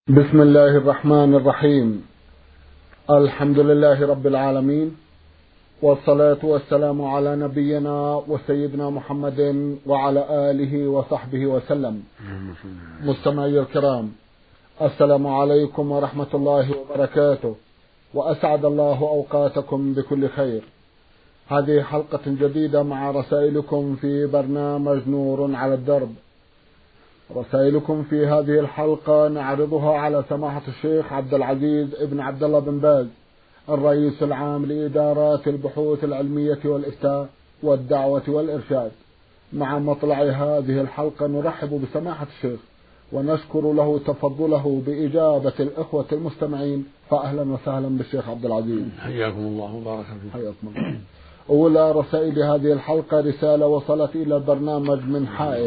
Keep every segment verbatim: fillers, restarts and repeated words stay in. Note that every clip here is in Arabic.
بسم الله الرحمن الرحيم. الحمد لله رب العالمين، والصلاة والسلام على نبينا وسيدنا محمد وعلى آله وصحبه وسلم. مستمعي الكرام، السلام عليكم ورحمة الله وبركاته، وأسعد الله أوقاتكم بكل خير. هذه حلقة جديدة مع رسائلكم في برنامج نور على الدرب. رسائلكم في هذه الحلقة نعرضها على سماحة الشيخ عبد العزيز ابن عبد الله بن باز، الرئيس العام لإدارات البحوث العلمية والإفتاء والدعوة والإرشاد. مع مطلع هذه الحلقة نرحب بسماحة الشيخ ونشكر له تفضله بإجابة الإخوة المستمعين، فأهلا وسهلا بالشيخ عبد العزيز. حياكم الله وبارك فيكم. حياكم الله. أولى رسائل هذه الحلقة رسالة وصلت إلى البرنامج من حائل،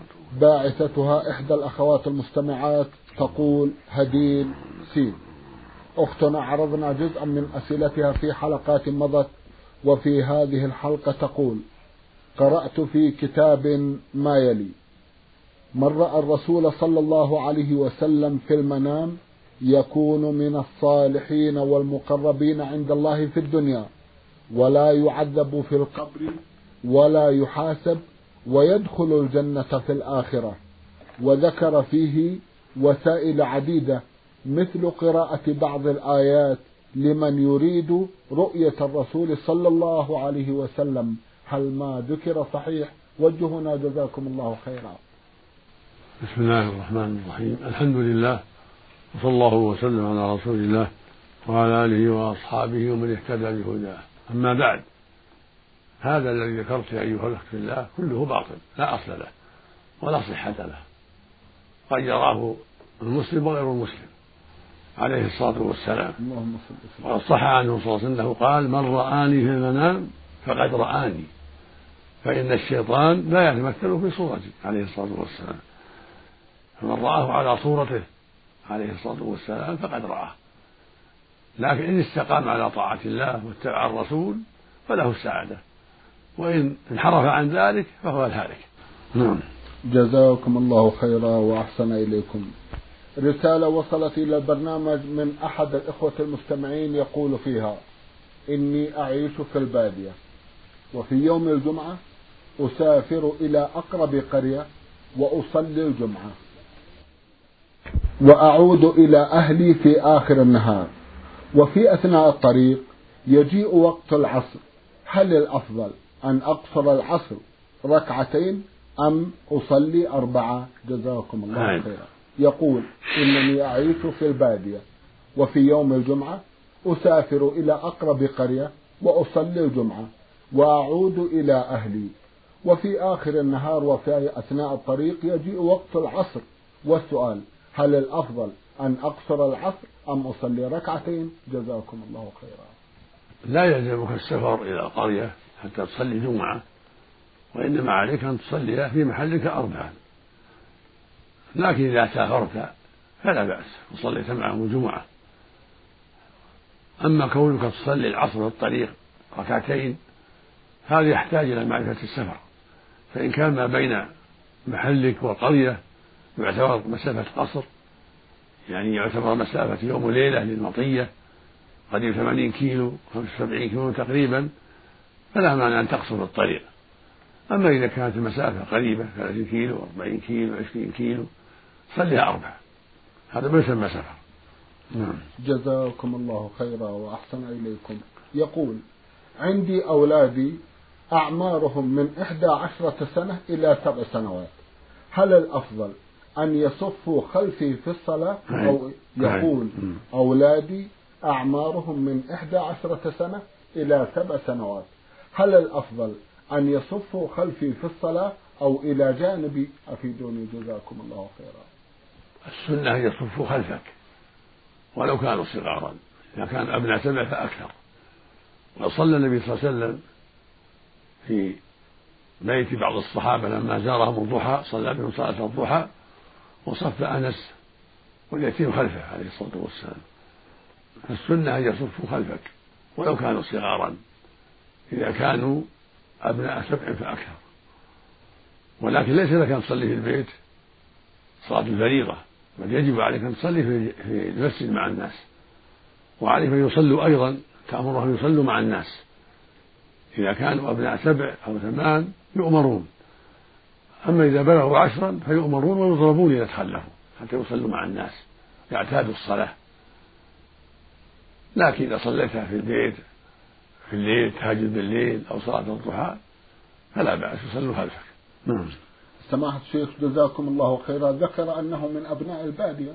باعثتها إحدى الأخوات المستمعات تقول: هديل سين. أختنا عرضنا جزءا من أسئلتها في حلقات مضت، وفي هذه الحلقة تقول: قرأت في كتاب ما يلي: من رأى الرسول صلى الله عليه وسلم في المنام يكون من الصالحين والمقربين عند الله في الدنيا، ولا يعذب في القبر ولا يحاسب، ويدخل الجنة في الآخرة. وذكر فيه وسائل عديدة مثل قراءة بعض الآيات لمن يريد رؤية الرسول صلى الله عليه وسلم. هل ما ذكر صحيح؟ وجهنا جزاكم الله خيرا. بسم الله الرحمن الرحيم. الحمد لله، وصلى الله وسلم على رسول الله وعلى آله وأصحابه ومن اهتدى بهداه. أما بعد، هذا الذي ذكرت يا أيها الأخت في الله كله باطل، لا أصل له ولا صحة له، قد يراه المسلم وغير المسلم عليه الصلاة والسلام. وقد صح عنه صلى الله عليه وسلم قال: من رآني في المنام فقد رآني، فإن الشيطان لا يتمثل في صورتي عليه الصلاة والسلام. فمن رآه على صورته عليه الصلاة والسلام فقد رآه، لكن إن استقام على طاعة الله واتبع الرسول فله السعادة، وإن انحرف عن ذلك فهو الهالك. نعم. جزاكم الله خيرا وأحسن إليكم. رسالة وصلت إلى البرنامج من أحد الإخوة المستمعين يقول فيها: إني أعيش في البادية، وفي يوم الجمعة أسافر إلى أقرب قرية وأصلي الجمعة، وأعود إلى أهلي في آخر النهار، وفي أثناء الطريق يجيء وقت العصر. هل الأفضل أن أقصر العصر ركعتين أم أصلي أربعة؟ جزاكم الله خيرا. يقول: إنني أعيش في البادية، وفي يوم الجمعة أسافر إلى أقرب قرية وأصلي الجمعة، وأعود إلى أهلي، وفي آخر النهار وفي أثناء الطريق يجيء وقت العصر. والسؤال: هل الأفضل أن أقصر العصر أم أصلي ركعتين؟ جزاكم الله خيرا. لا يلزمك السفر إلى قرية حتى تصلي جمعة، وإنما عليك أن تصلي في محلك أربعا، لكن إذا سافرت فلا بأس وصليت معهم الجمعة. أما كونك تصلي العصر في الطريق ركعتين هذا يحتاج إلى معرفة السفر، فإن كان ما بين محلك والقرية يعتبر مسافة قصر، يعني يعتبر مسافة يوم وليلة للمطية قريب ثمانين كيلو خمسة وسبعين كيلو تقريبا، فلا مانع أن تقصر الطريق. أما إذا كانت المسافة قريبة ثلاثين كيلو أربعين كيلو عشرين كيلو صليها أربعة، هذا ما يسمى سفر. نعم. جزاكم الله خيرا وأحسن إليكم. يقول: عندي أولادي أعمارهم من إحدى عشرة سنة إلى سبع سنوات، هل الأفضل أن يصفوا خلفي في الصلاة؟ أو يقول: أولادي أعمارهم من إحدى عشرة سنة إلى سبع سنوات، هل الأفضل أن يصفوا خلفي في الصلاة أو إلى جانبي؟ أفيدوني جزاكم الله خيرا. السنة أن يصفوا خلفك ولو كانوا صغارا، إذا كان أبناء سبع فأكثر. وصلى النبي صلى الله عليه وسلم في بيت بعض الصحابة لما زارهم الضحى صلى بهم صلاة الضحى، وصف أنس واليتيم خلفه عليه الصلاة والسلام. السنة أن يصفوا خلفك ولو كانوا صغارا إذا كانوا أبناء سبع فأكثر، ولكن ليس لك أن تصلي في البيت صلاة الفريضة بل يجب عليك أن تصلي في المسجد مع الناس، وعليك أن يصلوا أيضا، تأمرهم يصلوا مع الناس. إذا كانوا أبناء سبع أو ثمان يؤمرون، أما إذا بلغوا عشرا فيؤمرون ويضربون إذا تخلفوا حتى يصلوا مع الناس يعتادوا الصلاة. لكن إذا صليتها في البيت في الليل، تهجد بالليل أو صلاة الضحى، فلا بأس، يصلوا خلفك. نعم. سماحة الشيخ جزاكم الله خيرا، ذكر أنه من أبناء البادية.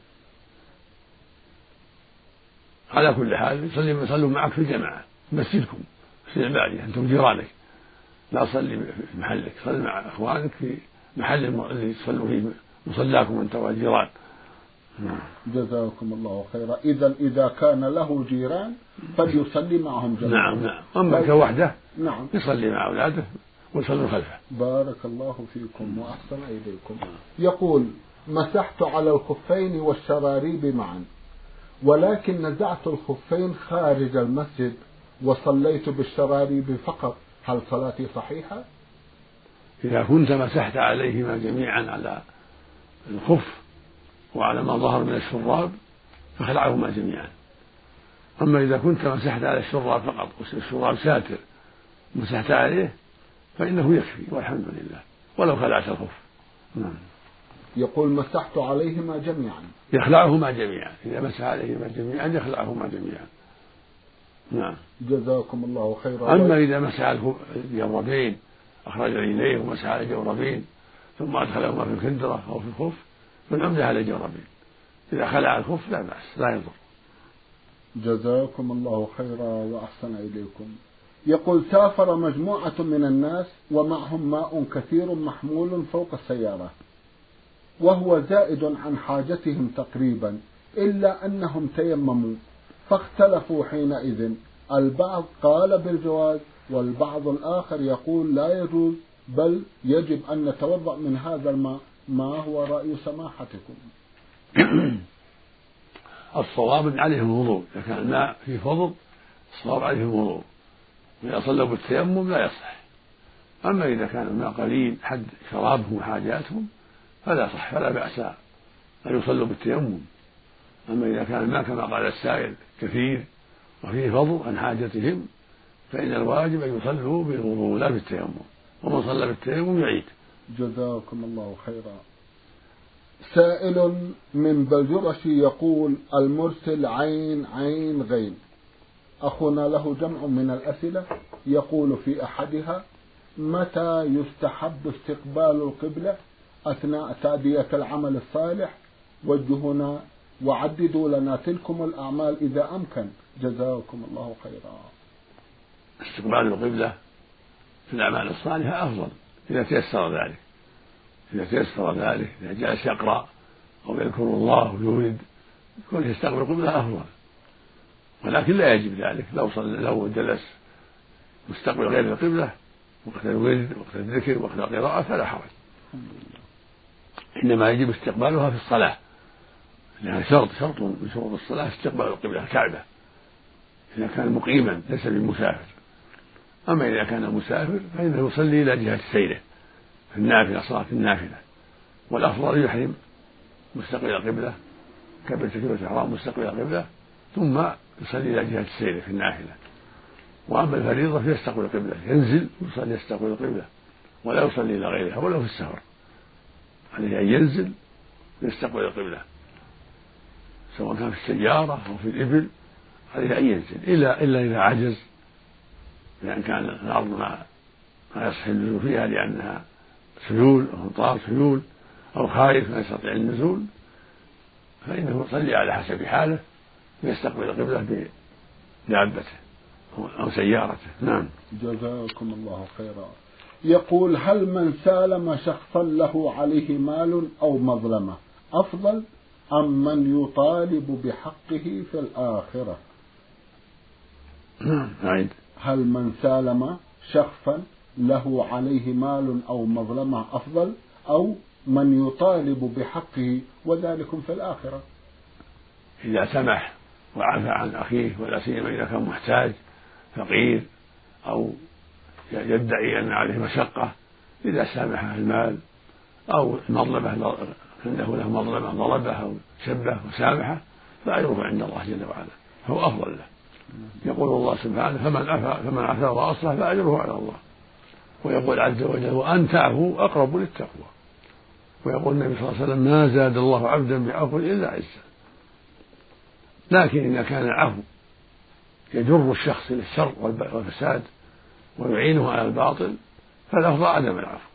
على كل حال يصلوا معك في الجماعة في مسجدكم في البادية، أنتم جيرانك، لا صلي في محلك، صل مع إخوانك في محل الذي تصلوا فيه مصلاكم أنت والجيران. جزاكم الله خيرا. إذا إذا كان له جيران فليصلي معهم جميعا. نعم نعم. أما كوحده نعم يصلي مع أولاده ويصلوا خلفه. بارك الله فيكم وأحسن إليكم. يقول: مسحت على الخفين والشراريب معا، ولكن نزعت الخفين خارج المسجد وصليت بالشراريب فقط، هل صلاتي صحيحة؟ إذا كنت مسحت عليهما جميعا، على الخف وعلى ما ظهر من الشراب، فخلعهما جميعا. أما إذا كنت مسحت على الشراب فقط والشراب ساتر مسحت عليه فإنه يكفي والحمد لله، ولو خلعت الخف. نعم. يقول: مسحت عليهما جميعا، يخلعهما جميعا، إذا مسح عليهما جميعا يخلعهما جميعا. نعم. جزاكم الله خيرا. أما إذا مسح الجوربين، أخرج رجليه ومسح على الجوربين ثم أدخلهما في الكندرة أو في الخف، فالعمدة على الجوربين. إذا خلع الخف لا بأس، لا يضر. جزاكم الله خيرا وأحسن إليكم. يقول: سافر مجموعة من الناس ومعهم ماء كثير محمول فوق السيارة، وهو زائد عن حاجتهم تقريبا، إلا أنهم تيمموا، فاختلفوا حينئذ، البعض قال بالجواز والبعض الآخر يقول لا يجوز، بل يجب أن نتوضأ من هذا الماء، ما هو رأي سماحتكم؟ الصواب عليهم الوضوء، إذا كان الماء في فضل الصواب عليهم الوضوء، وإذا صلوا بالتيمم لا يصح. أما إذا كان الماء قليل حد شرابهم وحاجاتهم فلا صح، فلا بأس أن يصلوا بالتيمم. أما إذا كان الماء كما قال السائل كثير وفيه فضل عن حاجتهم فإن الواجب أن يصلوا بالوضوء لا بالتيمم، ومن صلى بالتيمم يعيد. جزاكم الله خيرا. سائل من بلجرش يقول: المرسل عين عين غين، أخونا له جمع من الأسئلة، يقول في أحدها: متى يستحب استقبال القبلة أثناء تأدية العمل الصالح؟ وجهنا وعددوا لنا تلكم الأعمال إذا أمكن، جزاكم الله خيرا. استقبال القبلة في الأعمال الصالحة أفضل إذا تيسر ذلك، إذا تيسر ذلك، إذا جلس يقرأ أو يذكر الله ويورد يكون يستقبل القبلة أفضل، ولكن لا يجب ذلك. لو صلى لو جلس مستقبل غير القبلة وقت الورد وقت الذكر وقت القراءة فلا حرج، إنما يجب استقبالها في الصلاة، لأنها شرط شرط من شروط الصلاة استقبال القبلة الكعبة إذا كان مقيما ليس بمسافر. أما إذا كان مسافر فإنه يصلي إلى جهة سيره في النافلة، صلاة النافلة، والأفضل يحرم مستقبل القبلة كبر تكبيرة الإحرام مستقبل القبلة ثم يصلي إلى جهة السير في النافلة. وأما الفريضة فيستقبل القبلة، ينزل ويصلي يستقبل القبلة ولا يصلي إلى غيرها ولو في السفر، عليه أن ينزل ويستقبل القبلة سواء كان في السيارة أو في الإبل، عليه أن ينزل إلا إلا إذا عجز، لأن كان الأرض ما ما يصح النزول فيها لأنها سيول أو أمطار سيول أو خايف ما يستطيع النزول، فإنه يصلي على حسب حاله ويستقبل القبلة بدابته أو سيارته. نعم. جزاكم الله خيرا. يقول: هل من سالم شخصا له عليه مال أو مظلمة أفضل أم من يطالب بحقه في الآخرة؟ نعم. عيد. هل من سالم شخصا له عليه مال أو مظلمة أفضل أو من يطالب بحقه وذلك في الآخرة؟ إذا سمح وعفى عن أخيه، ولا سيما إذا كان محتاج فقير أو يدعي أن عليه مشقة، إذا سامحه المال أو المظلمة عنده له مظلمة ضربه أو سبه وسامحه فأجره عند الله جل وعلا، هو أفضل له. يقول الله سبحانه: فمن عفا فمن عفا وأصلح فأجره على الله. ويقول عز وجل: وأن تعفوا أقرب للتقوى. ويقول النبي صلى الله عليه وسلم: ما زاد الله عبدا بعفو إلا عزا. لكن إذا كان العفو يجر الشخص إلى الشر والفساد ويعينه على الباطل فالأفضل عدم العفو.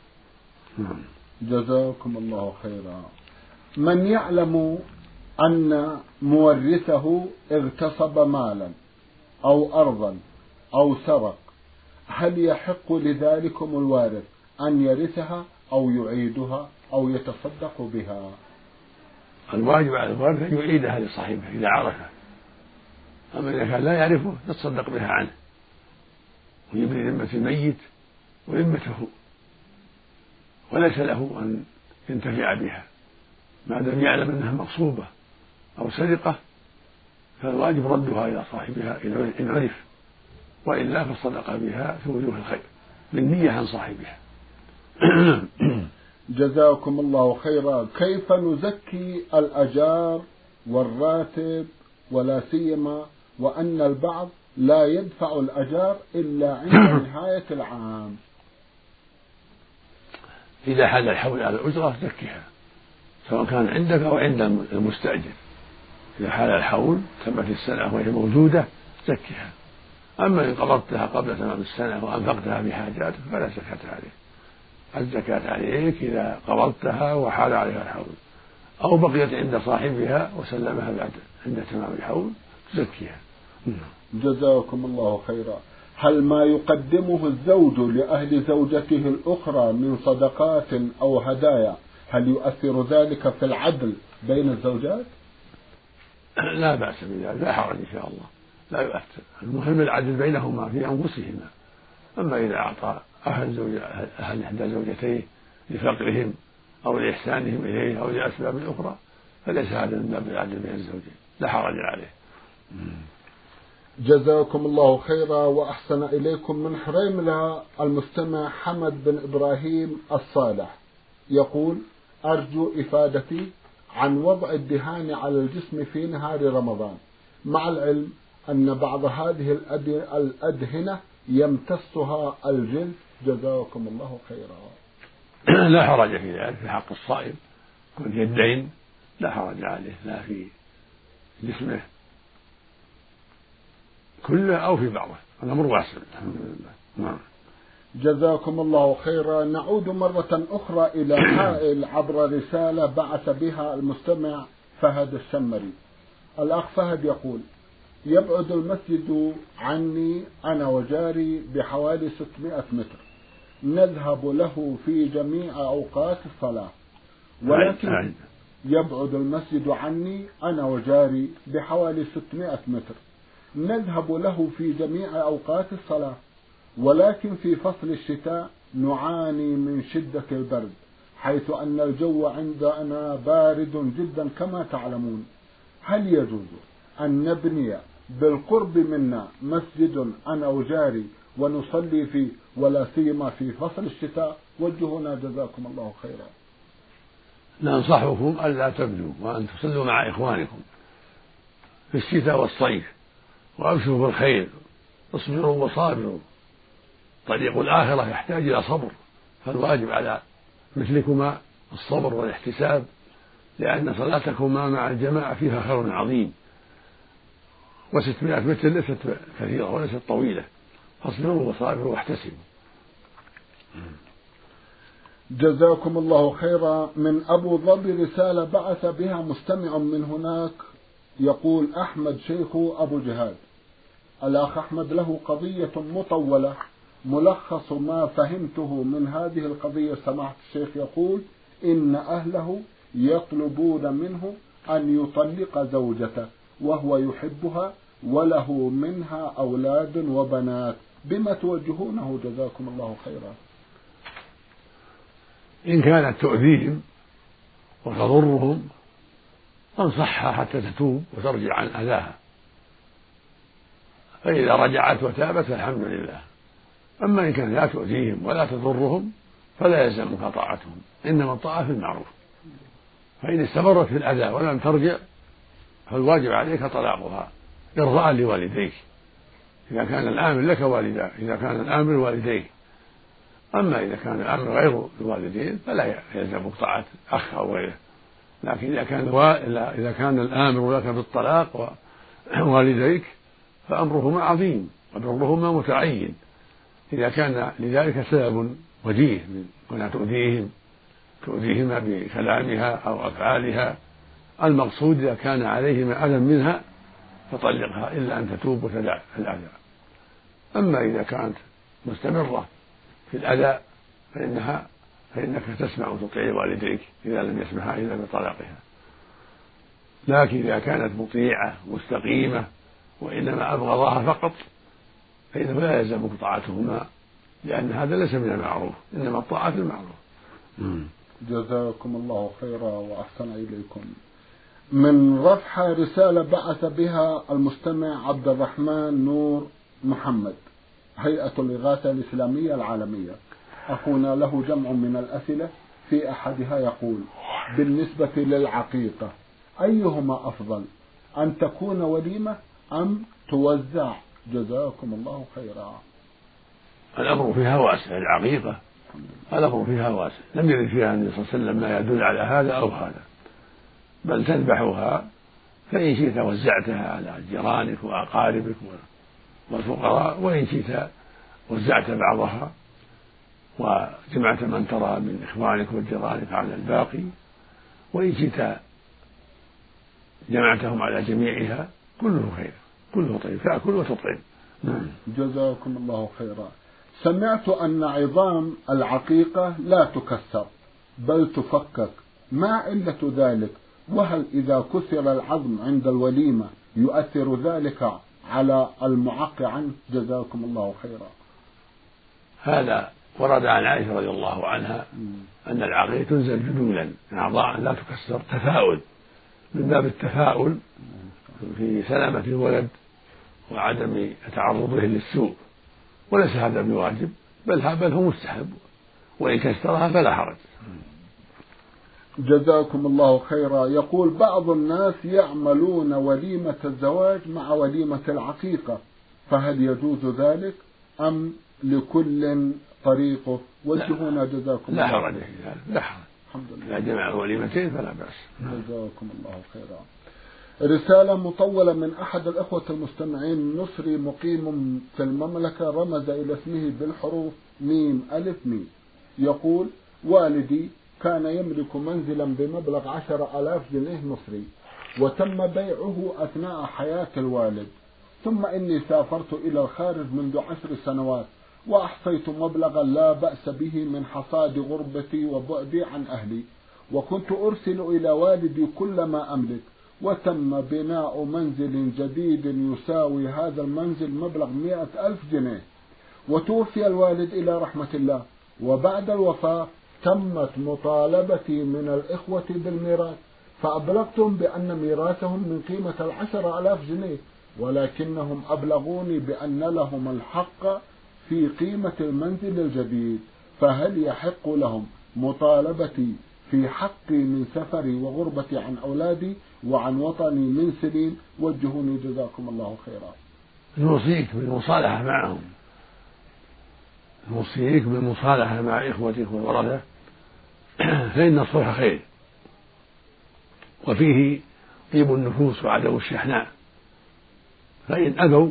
جزاكم الله خيرا. من يعلم أن مورثه اغتصب مالا أو أرضا أو سرق، هل يحق لذلكم الوارث أن يرثها أو يعيدها أو يتصدق بها؟ الواجب على الوارث أن يعيدها لصاحبه إذا عرفه، أما إذا كان لا يعرفه يتصدق بها عنه ويبني ذمة الميت وذمته، وليس له أن ينتفع بها ما دام يعلم أنها مغصوبة أو سرقة، فالواجب ردها إلى صاحبها إن عرف، وإلا فالصدقة بها في وجوه الخير بالنية عن صاحبها. جزاكم الله خيرا. كيف نزكي الأجار والراتب، ولا سيما وأن البعض لا يدفع الأجار إلا عند نهاية العام؟ إذا حل الحول على الأجرة زكها، سواء كان عندك أو عند المستأجر. إذا حال الحول تمت السنة وهي موجودة زكها. أما إن قبضتها قبل تمام السنة وأنفقتها في حاجاتك فلا زكاة عليك. الزكاة عليك إذا قبضتها وحال عليها الحول، أو بقيت عند صاحبها وسلمها بعد عند تمام الحول تزكيها. جزاكم الله خيرا. هل ما يقدمه الزوج لأهل زوجته الأخرى من صدقات أو هدايا هل يؤثر ذلك في العدل بين الزوجات؟ لا بأس بذلك، لا حرج إن شاء الله، لا يؤثر. المهم العدل بينهما في أنفسهما. أما إذا أعطى أهل زوج أهل إحدى زوجتيه لفقرهم أو لإحسانهم إليه أو لأسباب أخرى فليس هذا من باب العدل بين الزوجين، لا حرج عليه. جزاكم الله خيرا وأحسن إليكم. من حريملة المستمع حمد بن إبراهيم الصالح يقول: أرجو إفادتي عن وضع الدهان على الجسم في نهار رمضان، مع العلم أن بعض هذه الأدهنة يمتصها الجلد، جزاكم الله خيرا. لا حرج في ذلك في حق الصائم، كن يدين لا حرج عليه، لا في جسمه كله أو في بعضه، الأمر واسع الحمد لله. نعم. جزاكم الله خيرا. نعود مرة أخرى إلى حائل عبر رسالة بعث بها المستمع فهد الشمري. الأخ فهد يقول: يبعد المسجد عني أنا وجاري بحوالي ستمائة متر، نذهب له في جميع أوقات الصلاة، ولكن يبعد المسجد عني أنا وجاري بحوالي ستمائة متر، نذهب له في جميع أوقات الصلاة، ولكن في فصل الشتاء نعاني من شدة البرد، حيث أن الجو عندنا بارد جدا كما تعلمون. هل يجوز أن نبني بالقرب منا مسجد أنا وجاري ونصلي فيه، ولا سيما في فصل الشتاء؟ وجهونا جزاكم الله خيرا. ننصحكم ألا تبنوا وأن تصلوا مع إخوانكم في الشتاء والصيف، وأبشروا بالخير، اصبروا وصابروا. طريق الآخرة يحتاج إلى صبر، فالواجب على مثلكما الصبر والاحتساب، لأن صلاتكما مع الجماعة فيها خير عظيم، وستمائة متر ليست كثيرة وليست طويلة، فاصبروا وصابروا واحتسبوا. جزاكم الله خيرا. من أبو ظبي رسالة بعث بها مستمع من هناك يقول: أحمد شيخ أبو جهاد. الأخ أحمد له قضية مطولة، ملخص ما فهمته من هذه القضية سماحة الشيخ يقول: إن أهله يطلبون منه أن يطلق زوجته وهو يحبها وله منها أولاد وبنات، بما توجهونه جزاكم الله خيرا؟ إن كانت تؤذيهم وتضرهم فانصحها حتى تتوب وترجع عن أذاها، فإذا رجعت وتابت فالحمد لله. أما إن كانت لا تؤذيهم ولا تضرهم فلا يلزمك طاعتهم، إنما الطاعة في المعروف. فإن استمرت في الأذى ولم ترجع فالواجب عليك طلاقها إرضاء لوالديك، إذا كان الآمر لك والداه، إذا كان الآمر والديه. أما إذا كان الآمر غير الوالدين فلا يلزم طاعة أخ أو غيره، لكن إذا كان إذا كان الآمر لك بالطلاق ووالديك فأمرهما عظيم وبرهما متعين، إذا كان لذلك سبب وجيه من أن تؤذيهم تؤذيهما بكلامها أو أفعالها. المقصود إذا كان عليهما أذى منها فطلقها إلا أن تتوب وتدع الأذى. أما إذا كانت مستمرة في الأذى فإنها فإنك تسمع وتطيع والديك إذا لم يسمحا إلا بطلاقها. لكن إذا كانت مطيعة مستقيمة وإنما أبغضها فقط فإنه لا يلزمك طاعتهما، لأن هذا ليس من المعروف، إنما الطاعة في المعروف. جزاكم الله خيرا وأحسن إليكم. من رفح رسالة بعث بها المستمع عبد الرحمن نور محمد، هيئة الإغاثة الإسلامية العالمية. أخونا له جمع من الأسئلة، في أحدها يقول: بالنسبة للعقيقة أيهما أفضل، أن تكون وليمة أم توزع؟ جزاكم الله خيرا. الأمر فيها واسع، العقيقة الأمر فيها واسع، لم يرد فيها النبي صلى الله عليه وسلم ما يدل على هذا أو هذا، بل تذبحها فإن شئت وزعتها على جيرانك وأقاربك والفقراء، وإن شئت وزعت بعضها وجمعت من ترى من إخوانك وجيرانك على الباقي، وإن شئت جمعتهم على جميعها، كله خير كله طيب، تأكل وتطعم. جزاكم الله خيرا. سمعت أن عظام العقيقة لا تكسر بل تفكك، ما علة ذلك؟ وهل إذا كسر العظم عند الوليمة يؤثر ذلك على المعق عنه؟ جزاكم الله خيرا. هذا ورد عن عائشة رضي الله عنها أن العقيقة تنزل جدولا من أعضاء لا تكسر، تفاؤل، من باب التفاؤل في سلامة الولد وعدم تعرضه للسوء، وليس هذا بواجب، بل بل هو مستحب، وإن كسرها فلا حرج. جزاكم الله خيرا. يقول: بعض الناس يعملون وليمة الزواج مع وليمة العقيقة، فهل يجوز ذلك أم لكل طريقه؟ وجهونا جزاكم الله. لا الله. حرج في ذلك، لا حرج. الحمد لله. إذا جمع وليمتين فلا بأس. جزاكم الله خيرا. رسالة مطولة من أحد الأخوة المستمعين، مصري مقيم في المملكة، رمز إلى اسمه بالحروف ميم ألف ميم. يقول: والدي كان يملك منزلا بمبلغ عشر آلاف جنيه مصري، وتم بيعه أثناء حياة الوالد، ثم إني سافرت إلى الخارج منذ عشر سنوات وأحصيت مبلغا لا بأس به من حصاد غربتي وبعدي عن أهلي، وكنت أرسل إلى والدي كل ما أملك، وتم بناء منزل جديد يساوي هذا المنزل مبلغ مئة ألف جنيه، وتوفي الوالد إلى رحمة الله، وبعد الوفاة تمت مطالبتي من الإخوة بالميراث، فأبلغتهم بأن ميراثهم من قيمة العشر آلاف جنيه، ولكنهم أبلغوني بأن لهم الحق في قيمة المنزل الجديد، فهل يحق لهم مطالبتي في حقي من سفري وغربتي عن أولادي وعن وطني من سنين؟ وجهوني جزاكم الله خيرا. نوصيك بالمصالحة معهم، نوصيك بالمصالحة مع إخوتك والورثة، فإن الصلح خير، وفيه طيب النفوس وعدم الشحناء، فإن أبوا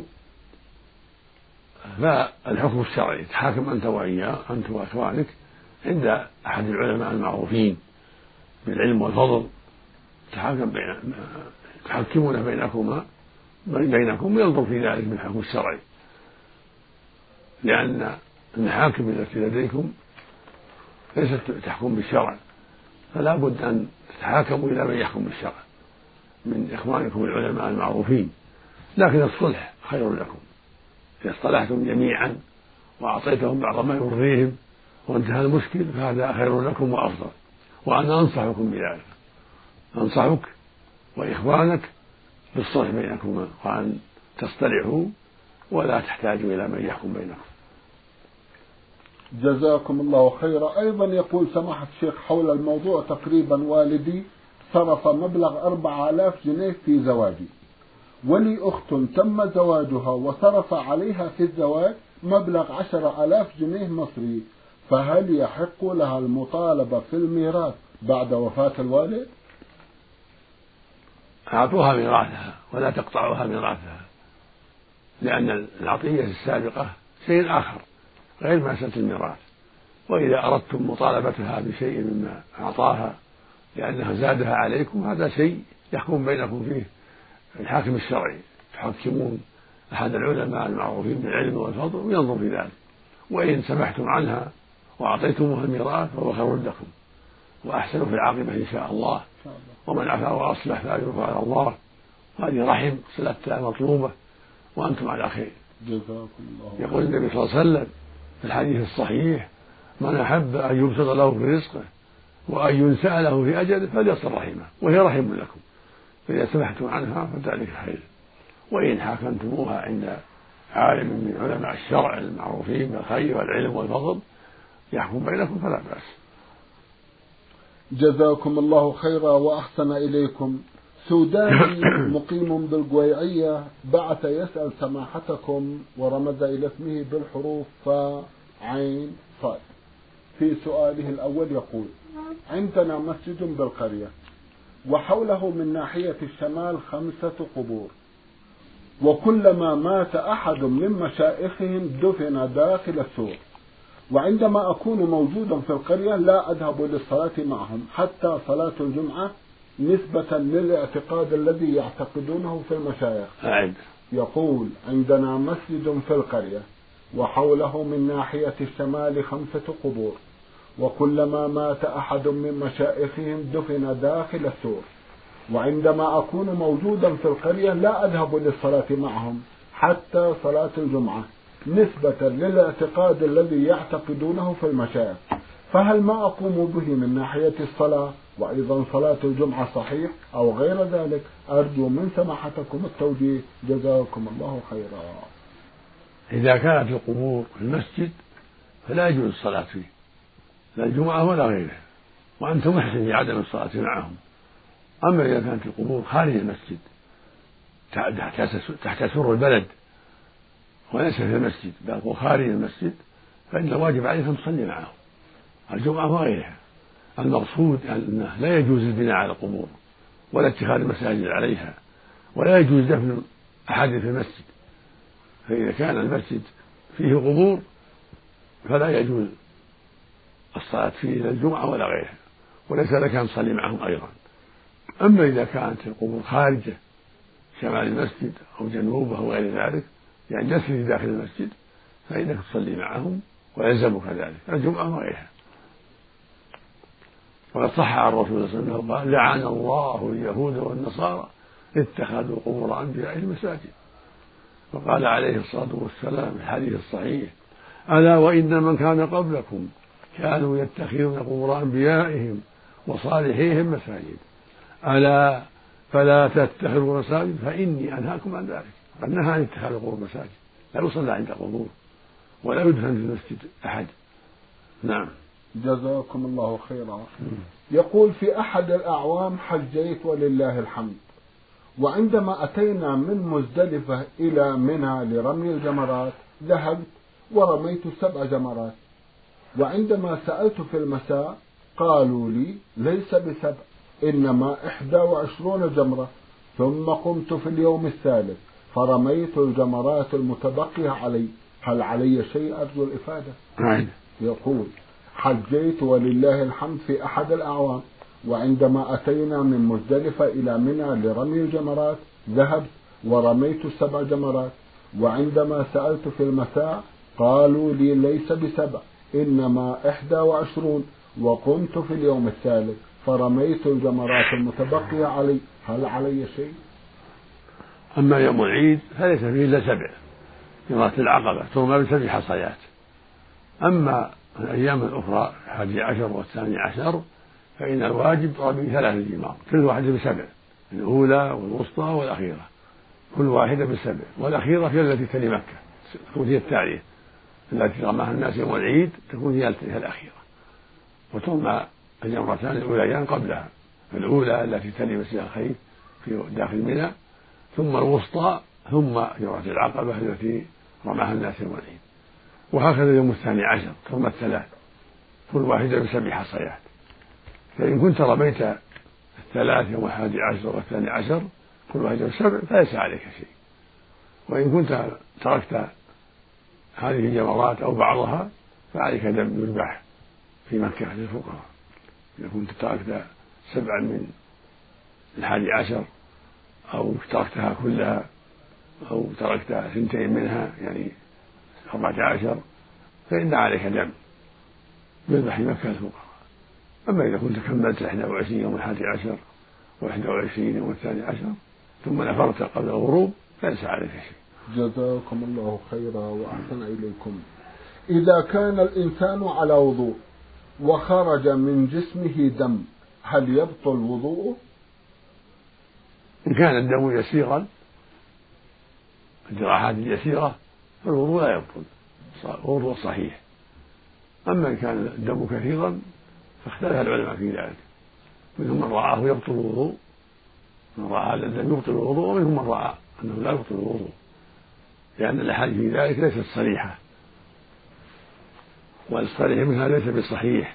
فالحكم الشرعي تحاكم أنت وإياه أنت وأخوانك عند أحد العلماء المعروفين بالعلم والفضل، تحاكم بين تحكمون بينكما بينكم وينظر في ذلك بالحكم الشرعي، لأن المحاكم التي لديكم ليست تحكم بالشرع، فلا بد أن تتحاكموا إلى من يحكم بالشرع من إخوانكم العلماء المعروفين. لكن الصلح خير لكم، إذا اصطلحتم جميعا وأعطيتهم بعض ما يرضيهم وانتهى المشكل فهذا خير لكم وأفضل، وأنا أنصحكم بذلك، أنصحك وإخوانك بالصلح بينكما، وأن تصطلحوا ولا تحتاجوا إلى من يحكم بينكم. جزاكم الله خيرا. أيضا يقول سماحة الشيخ حول الموضوع تقريبا: والدي صرف مبلغ أربعة آلاف جنيه في زواجي، ولي أخت تم زواجها وصرف عليها في الزواج مبلغ عشرة آلاف جنيه مصري، فهل يحق لها المطالبة في الميراث بعد وفاة الوالد؟ أعطوها ميراثها ولا تقطعوها ميراثها، لأن العطية السابقة شيء آخر غير مسألة الميراث. وإذا أردتم مطالبتها بشيء مما أعطاها لأنها زادها عليكم هذا شيء يحكم بينكم فيه الحاكم الشرعي، تحكمون أحد العلماء المعروفين بالعلم والفضل وينظر في ذلك. وإن سمحتم عنها وأعطيتموها الميراث فهو خير لكم وأحسن في العاقبة إن شاء الله، ومن عفا وأصلح فأجره على الله. هذه رحم صلتها مطلوبة وأنتم على خير. يقول النبي صلى الله عليه وسلم في الحديث الصحيح: من أحب أن يبسط له في رزقه وأن ينسأ له في أجله فليصل رحمه، وهي رحم لكم. فإذا سمحتم عنها فذلك خير. وإن حاكمتموها عند عالم من علماء الشرع المعروفين بالخير والعلم والفضل يحكم بينكم فلا بأس. جزاكم الله خيرا وأحسن إليكم. سوداني مقيم بالقويعية بعث يسأل سماحتكم ورمز إلى اسمه بالحروف فا عين صاد. في سؤاله الأول يقول: عندنا مسجد بالقرية وحوله من ناحية الشمال خمسة قبور، وكلما مات أحد من مشائخهم دفن داخل السور، وعندما أكون موجودا في القرية لا أذهب للصلاة معهم حتى صلاة الجمعة نسبة للاعتقاد الذي يعتقدونه في المشايخ. يقول: عندنا مسجد في القرية وحوله من ناحية الشمال خمسة قبور، وكلما مات أحد من مشائخهم دفن داخل السور، وعندما أكون موجودا في القرية لا أذهب للصلاة معهم حتى صلاة الجمعة نسبة للاعتقاد الذي يعتقدونه في المشايخ، فهل ما أقوم به من ناحية الصلاة وأيضا صلاة الجمعة صحيح أو غير ذلك؟ أرجو من سماحتكم التوجيه، جزاكم الله خيرا. إذا كانت القبور في المسجد فلا يجوز الصلاة فيه لا الجمعة ولا غيره، وأنتم محسن في عدم الصلاة معهم. أما إذا كانت القبور خارج المسجد تحت سور البلد وليس في المسجد بل خارج المسجد فإن الواجب عليك أن تصلي معهم الجمعة وغيرها. المقصود أنه لا يجوز البناء على القبور ولا اتخاذ المساجد عليها، ولا يجوز دفن أحد في المسجد. فإذا كان المسجد فيه قبور فلا يجوز الصلاة فيه لا الجمعة ولا غيرها، وليس لك أن تصلي معهم أيضا. أما إذا كانت القبور خارجة شمال المسجد أو جنوبه أو غير ذلك يعني ليس في داخل المسجد فإنك تصلي معهم ويلزمك ذلك الجمعة وغيرها. وقد صح عن الرسول صلى الله عليه وسلم قال: لعن الله اليهود والنصارى اتخذوا قبور أنبيائهم مساجد. وقال عليه الصلاة والسلام في الحديث الصحيح: ألا وإن من كان قبلكم كانوا يتخذون قبور أنبيائهم وصالحيهم مساجد، ألا فلا تتخذوا مساجد فإني أنهاكم عن ذلك. قد نهى عن اتخاذ القبور مساجد، لا يصلى عند قبور ولا يدفن في المسجد أحد. نعم. جزاكم الله خيرا. يقول: في أحد الأعوام حجيت ولله الحمد، وعندما أتينا من مزدلفة إلى منى لرمي الجمرات ذهبت ورميت سبع جمرات، وعندما سألت في المساء قالوا لي ليس بسبع إنما إحدى وعشرون جمرة، ثم قمت في اليوم الثالث فرميت الجمرات المتبقية علي، هل علي شيء؟ أرجو الإفادة. يقول: حجيت ولله الحمد في أحد الأعوام، وعندما أتينا من مزدلفة إلى منى لرمي الجمرات ذهبت ورميت سبع جمرات، وعندما سألت في المساء قالوا لي ليس بسبع إنما إحدى وعشرون، وقمت في اليوم الثالث فرميت الجمرات المتبقية علي، هل علي شيء؟ أما يوم العيد فليس فيه إلا سبع جمرات العقبة ترمى بسبع حصيات. أما الأيام الأخرى الحادي عشر والثاني عشر فإن الواجب رمي ثلاث جمار كل واحدة بسبع، الأولى والوسطى والأخيرة كل واحدة بسبع، والأخيرة هي التي تلي مكة تكون هي التالية التي رماها الناس يوم العيد تكون هي الأخيرة، وترمى الجمرتان الأوليان قبلها الأولى التي تلي مسجد الخيف في داخل منى، ثم الوسطى، ثم جمرة العقبة التي رماها الناس يوم العيد. وهكذا يوم الثاني عشر ترمى الثلاث كل واحدة بسبع حصيات. فإن كنت رميت الثلاث يوم الحادي عشر والثاني عشر كل واحدة بسبع فليس عليك شيء. وإن كنت تركت هذه الجمرات أو بعضها فعليك دم يذبح في مكة للفقراء. إذا كنت تركت سبعا من الحادي عشر أو تركتها كلها أو تركت ثنتين منها يعني أربعة عشر فإن عليك دم يذبح في مكة للفقراء. أما إذا كنت كملت إحدى وعشرين يوم الحادي عشر وإحدى وعشرين يوم الثاني عشر ثم نفرت قبل الغروب فليس عليك شيء. جزاكم الله خيرا وأحسن إليكم. إذا كان الإنسان على وضوء وخرج من جسمه دم هل يبطل وضوءه؟ إن كان الدم يسيرا الجراحات اليسيرة فالوضوء لا يبطل، الوضوء صحيح. أما إن كان الدم كثيرا فاختلف العلماء في ذلك، منهم من رآه يبطل الوضوء، من رأى هذا الدم يبطل الوضوء، ومنهم من رأى أنه لا يبطل الوضوء، لأن الأحاديث في ذلك ليست صريحة، والصريح منها ليس بصحيح.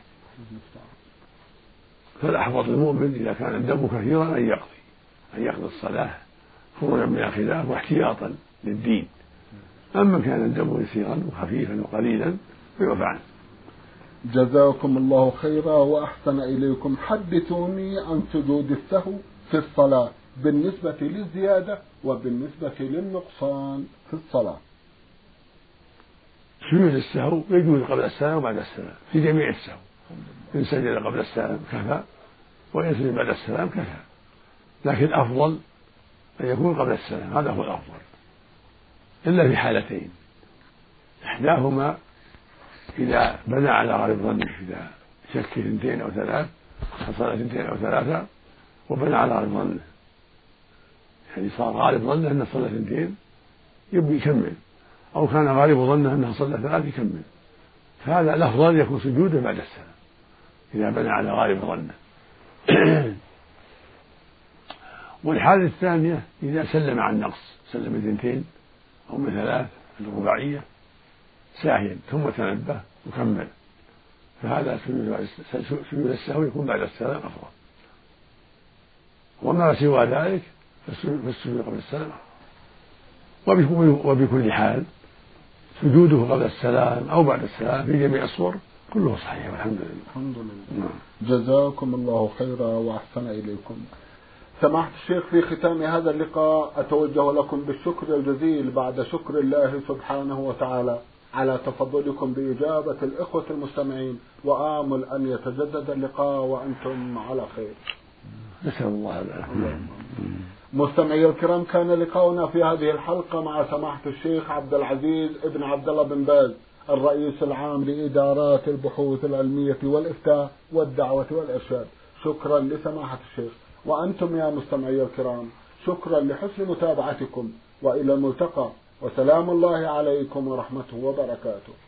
فالأحوط للمؤمن إذا كان الدم كثيرا أن يقضي أن يقضي الصلاة خروجا من الخلاف واحتياطا للدين. أما كان الدم يسيرا وخفيفا وقليلا فيعفى عنه. جزاكم الله خيرا وأحسن إليكم. حدثوني عن سجود السهو في الصلاة بالنسبة للزيادة وبالنسبة للنقصان في الصلاة. سجود السهو يجوز قبل السلام وبعد السلام في جميع السهو. إن سجد قبل السلام كفى، وإن سجد بعد السلام كفى، لكن الأفضل أن يكون قبل السلام، هذا هو الأفضل، إلا في حالتين: إحداهما إذا بنى على غالب ظنه، إذا شك اثنتين أو ثلاث حصل اثنتين أو ثلاثة وبنى على غالب ظنه، يعني صار غالب ظنه أنه صلى اثنتين يبي يكمل، أو كان غالب ظنه أنه صلى ثلاث يكمل، فهذا الأفضل يكون سجوده بعد السلام إذا بنى على غالب ظنه. والحالة الثانية إذا سلم عن نقص، سلم اثنتين أو من ثلاث الرباعية ساهيا ثم تنبه وكمل، فهذا سجود السهو يكون بعد السلام أفضل. وما سوى ذلك فالسجود قبل السلام أفضل. وبكل حال سجوده قبل السلام أو بعد السلام في جميع الصور كله صحيح والحمد لله. الحمد لله. جزاكم الله خيرا وأحسن إليكم. سماحة الشيخ، في ختام هذا اللقاء أتوجه لكم بالشكر الجزيل بعد شكر الله سبحانه وتعالى على تفضلكم بإجابة الإخوة المستمعين، وآمل أن يتجدد اللقاء وأنتم على خير. نسأل الله العافية. مستمعي الكرام، كان لقاؤنا في هذه الحلقة مع سماحة الشيخ عبد العزيز ابن عبد الله بن باز، الرئيس العام لإدارات البحوث العلمية والإفتاء والدعوة والإرشاد. شكرا لسماحة الشيخ. وأنتم يا مستمعي الكرام شكرا لحسن متابعتكم، وإلى الملتقى، وسلام الله عليكم ورحمته وبركاته.